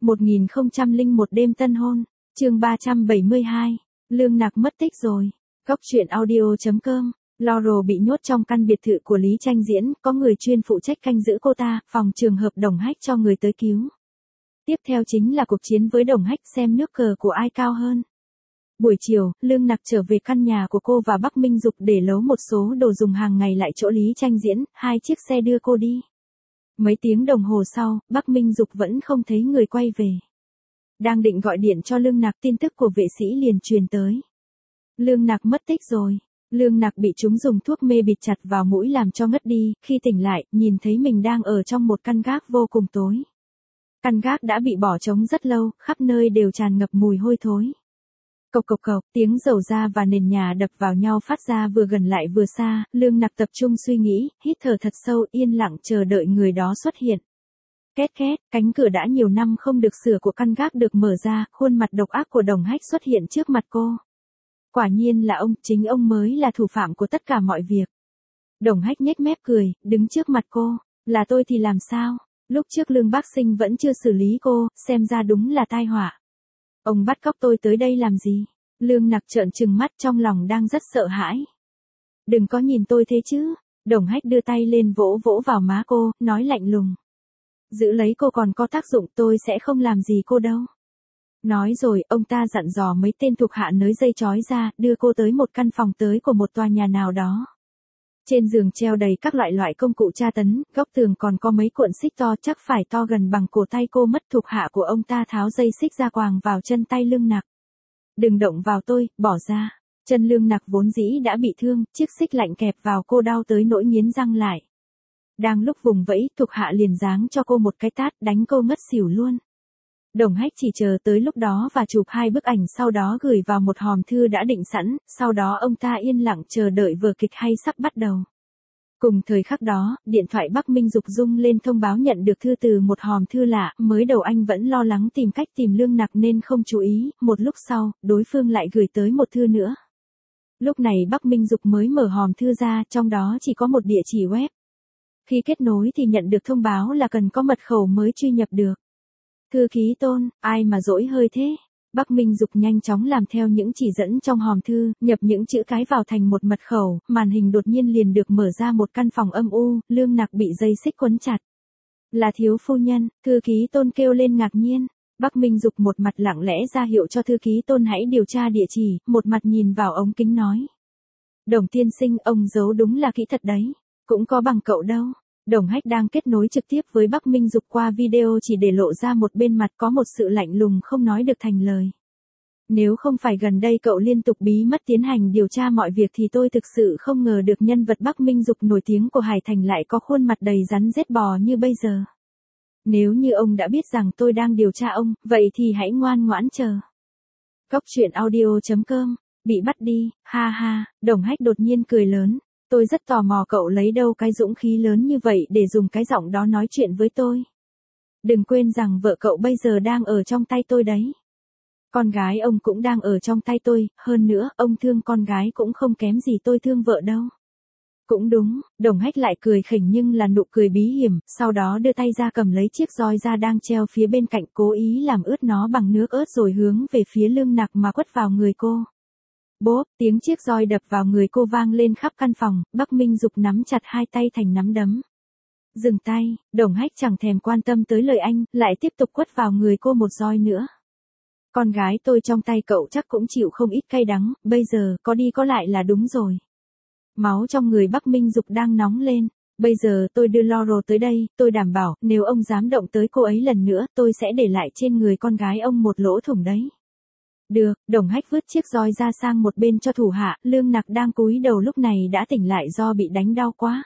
1001 đêm tân hôn, chương 372, Lương Nặc mất tích rồi. Góc truyện audio.com, Laurel bị nhốt trong căn biệt thự của Lý Tranh Diễn, có người chuyên phụ trách canh giữ cô ta, phòng trường hợp Đồng Hách cho người tới cứu. Tiếp theo chính là cuộc chiến với Đồng Hách xem nước cờ của ai cao hơn. Buổi chiều, Lương Nặc trở về căn nhà của cô và Bắc Minh Dục để lấu một số đồ dùng hàng ngày lại chỗ Lý Tranh Diễn, 2 chiếc xe đưa cô đi. Mấy tiếng đồng hồ sau, Bắc Minh Dục vẫn không thấy người quay về. Đang định gọi điện cho Lương Nặc, tin tức của vệ sĩ liền truyền tới. Lương Nặc mất tích rồi. Lương Nặc bị chúng dùng thuốc mê bịt chặt vào mũi làm cho ngất đi, khi tỉnh lại, nhìn thấy mình đang ở trong một căn gác vô cùng tối. Căn gác đã bị bỏ trống rất lâu, khắp nơi đều tràn ngập mùi hôi thối. Cộc cộc cộc, tiếng dầu da và nền nhà đập vào nhau phát ra vừa gần lại vừa xa, Lương Nặc tập trung suy nghĩ, hít thở thật sâu, yên lặng chờ đợi người đó xuất hiện. Két két, cánh cửa đã nhiều năm không được sửa của căn gác được mở ra, khuôn mặt độc ác của Đồng Hách xuất hiện trước mặt cô. Quả nhiên là ông, chính ông mới là thủ phạm của tất cả mọi việc. Đồng Hách nhếch mép cười, đứng trước mặt cô, là tôi thì làm sao? Lúc trước Lương Bác Sinh vẫn chưa xử lý cô, xem ra đúng là tai họa. Ông bắt cóc tôi tới đây làm gì? Lương Nặc trợn trừng mắt, trong lòng đang rất sợ hãi. Đừng có nhìn tôi thế chứ. Đồng Hách đưa tay lên vỗ vỗ vào má cô, nói lạnh lùng. Giữ lấy cô còn có tác dụng, tôi sẽ không làm gì cô đâu. Nói rồi, ông ta dặn dò mấy tên thuộc hạ nới dây trói ra, đưa cô tới một căn phòng tới của một tòa nhà nào đó. Trên giường treo đầy các loại công cụ tra tấn, góc tường còn có mấy cuộn xích to, chắc phải to gần bằng cổ tay cô mất. Thuộc hạ của ông ta tháo dây xích ra quàng vào chân tay Lương Nặc. Đừng động vào tôi, bỏ ra. Chân Lương Nặc vốn dĩ đã bị thương, chiếc xích lạnh kẹp vào cô đau tới nỗi nghiến răng lại. Đang lúc vùng vẫy, thuộc hạ liền giáng cho cô một cái tát, đánh cô ngất xỉu luôn. Đồng Hách chỉ chờ tới lúc đó và chụp 2 bức ảnh, sau đó gửi vào một hòm thư đã định sẵn, sau đó ông ta yên lặng chờ đợi vở kịch hay sắp bắt đầu. Cùng thời khắc đó, điện thoại Bắc Minh Dục rung lên thông báo nhận được thư từ một hòm thư lạ, mới đầu anh vẫn lo lắng tìm cách tìm Lương Nặc nên không chú ý, một lúc sau, đối phương lại gửi tới một thư nữa. Lúc này Bắc Minh Dục mới mở hòm thư ra, trong đó chỉ có một địa chỉ web. Khi kết nối thì nhận được thông báo là cần có mật khẩu mới truy nhập được. Thư ký Tôn, ai mà dỗi hơi thế? Bắc Minh Dục nhanh chóng làm theo những chỉ dẫn trong hòm thư, nhập những chữ cái vào thành một mật khẩu, màn hình đột nhiên liền được mở ra một căn phòng âm u, Lương Nặc bị dây xích quấn chặt. Là thiếu phu nhân, thư ký Tôn kêu lên ngạc nhiên. Bắc Minh Dục một mặt lặng lẽ ra hiệu cho thư ký Tôn hãy điều tra địa chỉ, một mặt nhìn vào ống kính nói. Đồng tiên sinh, ông giấu đúng là kỹ thật đấy, cũng có bằng cậu đâu. Đồng Hách đang kết nối trực tiếp với Bắc Minh Dục qua video chỉ để lộ ra một bên mặt có một sự lạnh lùng không nói được thành lời. Nếu không phải gần đây cậu liên tục bí mật tiến hành điều tra mọi việc thì tôi thực sự không ngờ được nhân vật Bắc Minh Dục nổi tiếng của Hải Thành lại có khuôn mặt đầy rắn rết bò như bây giờ. Nếu như ông đã biết rằng tôi đang điều tra ông, vậy thì hãy ngoan ngoãn chờ. Góc truyện audio.com, bị bắt đi, ha ha, Đồng Hách đột nhiên cười lớn. Tôi rất tò mò cậu lấy đâu cái dũng khí lớn như vậy để dùng cái giọng đó nói chuyện với tôi. Đừng quên rằng vợ cậu bây giờ đang ở trong tay tôi đấy. Con gái ông cũng đang ở trong tay tôi, hơn nữa, ông thương con gái cũng không kém gì tôi thương vợ đâu. Cũng đúng, Đồng Hách lại cười khỉnh nhưng là nụ cười bí hiểm, sau đó đưa tay ra cầm lấy chiếc roi da đang treo phía bên cạnh, cố ý làm ướt nó bằng nước ớt rồi hướng về phía Lương Nặc mà quất vào người cô. Bốp, tiếng chiếc roi đập vào người cô vang lên khắp căn phòng, Bắc Minh Dục nắm chặt 2 tay thành nắm đấm. Dừng tay, Đồng Hách chẳng thèm quan tâm tới lời anh, lại tiếp tục quất vào người cô một roi nữa. Con gái tôi trong tay cậu chắc cũng chịu không ít cay đắng, bây giờ, có đi có lại là đúng rồi. Máu trong người Bắc Minh Dục đang nóng lên. Bây giờ tôi đưa Laurel tới đây, tôi đảm bảo, nếu ông dám động tới cô ấy lần nữa, tôi sẽ để lại trên người con gái ông một lỗ thủng đấy. Được, Đồng Hách vứt chiếc roi ra sang một bên cho thủ hạ, Lương Nặc đang cúi đầu lúc này đã tỉnh lại do bị đánh đau quá.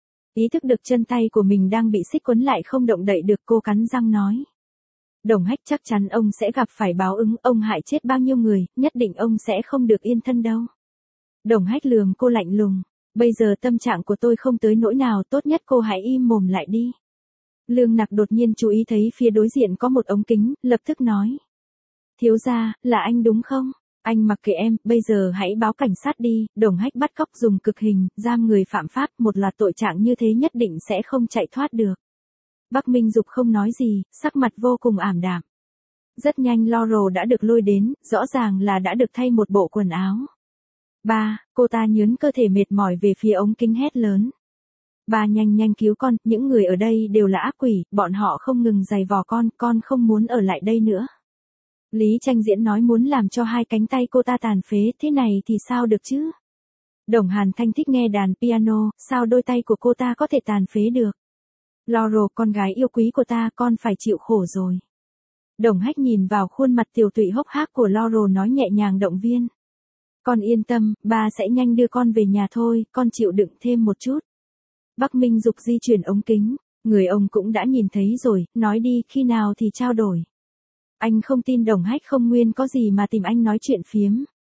Ý thức được chân tay của mình đang bị xích quấn lại không động đậy được, cô cắn răng nói. Đồng Hách, chắc chắn ông sẽ gặp phải báo ứng, ông hại chết bao nhiêu người, nhất định ông sẽ không được yên thân đâu. Đồng Hách lườm cô lạnh lùng, bây giờ tâm trạng của tôi không tới nỗi nào, tốt nhất cô hãy im mồm lại đi. Lương Nặc đột nhiên chú ý thấy phía đối diện có một ống kính, lập tức nói. Thiếu gia, là anh đúng không? Anh mặc kệ em, bây giờ hãy báo cảnh sát đi. Đồng Hách bắt cóc dùng cực hình, giam người phạm pháp, một loạt tội trạng như thế nhất định sẽ không chạy thoát được. Bắc Minh Dục không nói gì, sắc mặt vô cùng ảm đạm. Rất nhanh Laurel đã được lôi đến, rõ ràng là đã được thay một bộ quần áo. Ba, cô ta nhướn cơ thể mệt mỏi về phía ống kính hét lớn. Ba nhanh nhanh cứu con, những người ở đây đều là ác quỷ, bọn họ không ngừng giày vò con không muốn ở lại đây nữa. Lý Tranh Diễn nói muốn làm cho hai cánh tay cô ta tàn phế, thế này thì sao được chứ? Đồng Hàn Thanh thích nghe đàn piano, sao đôi tay của cô ta có thể tàn phế được? Laurel, con gái yêu quý của ta, con phải chịu khổ rồi. Đồng Hách nhìn vào khuôn mặt tiều tụy hốc hác của Laurel nói nhẹ nhàng động viên. Con yên tâm, ba sẽ nhanh đưa con về nhà thôi, con chịu đựng thêm một chút. Bắc Minh Dục di chuyển ống kính, người ông cũng đã nhìn thấy rồi, nói đi, khi nào thì trao đổi. Anh không tin Đồng Hách không nguyên có gì mà tìm anh nói chuyện phiếm.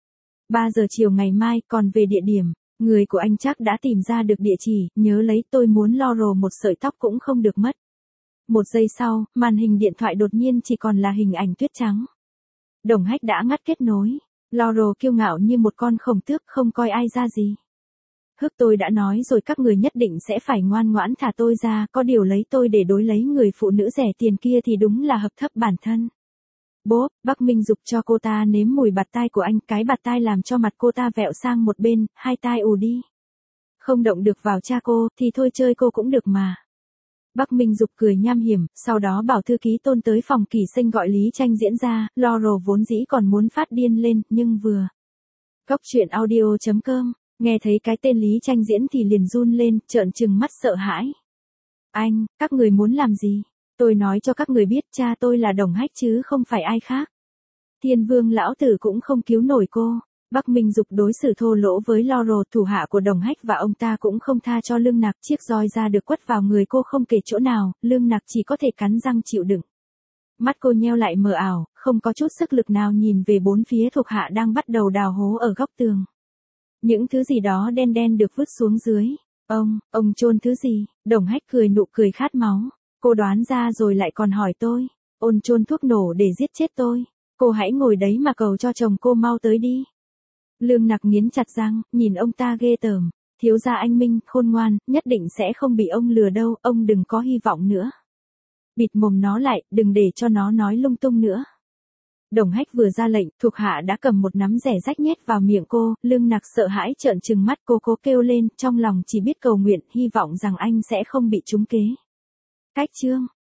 3 giờ chiều ngày mai, còn về địa điểm, người của anh chắc đã tìm ra được địa chỉ, nhớ lấy, tôi muốn Laurel một sợi tóc cũng không được mất. 1 giây sau, màn hình điện thoại đột nhiên chỉ còn là hình ảnh tuyết trắng. Đồng Hách đã ngắt kết nối. Laurel kiêu ngạo như một con khổng tước không coi ai ra gì. Hức, tôi đã nói rồi, các người nhất định sẽ phải ngoan ngoãn thả tôi ra, có điều lấy tôi để đối lấy người phụ nữ rẻ tiền kia thì đúng là hợp thấp bản thân. Bốp, Bắc Minh Dục cho cô ta nếm mùi bạt tai của anh, cái bạt tai làm cho mặt cô ta vẹo sang một bên, hai tai ù đi. Không động được vào cha cô, thì thôi chơi cô cũng được mà. Bắc Minh Dục cười nham hiểm, sau đó bảo thư ký Tôn tới phòng Kỳ Sinh gọi Lý Tranh Diễn ra, Laurel vốn dĩ còn muốn phát điên lên, nhưng vừa. Cóc truyện audio.com, nghe thấy cái tên Lý Tranh Diễn thì liền run lên, trợn trừng mắt sợ hãi. Anh, các người muốn làm gì? Tôi nói cho các người biết, cha tôi là Đồng Hách chứ không phải ai khác. Thiên Vương lão tử cũng không cứu nổi cô. Bắc Minh Dục đối xử thô lỗ với Laurel, thủ hạ của Đồng Hách, và ông ta cũng không tha cho Lương Nặc, chiếc roi ra được quất vào người cô không kể chỗ nào, Lương Nặc chỉ có thể cắn răng chịu đựng. Mắt cô nheo lại mờ ảo, không có chút sức lực nào nhìn về bốn phía thuộc hạ đang bắt đầu đào hố ở góc tường. Những thứ gì đó đen đen được vứt xuống dưới. Ông chôn thứ gì? Đồng Hách cười nụ cười khát máu. Cô đoán ra rồi lại còn hỏi tôi. Ôn chôn thuốc nổ để giết chết tôi. Cô hãy ngồi đấy mà cầu cho chồng cô mau tới đi. Lương Nặc nghiến chặt răng, nhìn ông ta ghê tởm. Thiếu gia anh minh, khôn ngoan, nhất định sẽ không bị ông lừa đâu, ông đừng có hy vọng nữa. Bịt mồm nó lại, đừng để cho nó nói lung tung nữa. Đồng Hách vừa ra lệnh, thuộc hạ đã cầm một nắm rẻ rách nhét vào miệng cô, Lương Nặc sợ hãi trợn trừng mắt, cô cố kêu lên, trong lòng chỉ biết cầu nguyện, hy vọng rằng anh sẽ không bị trúng kế. Cách chương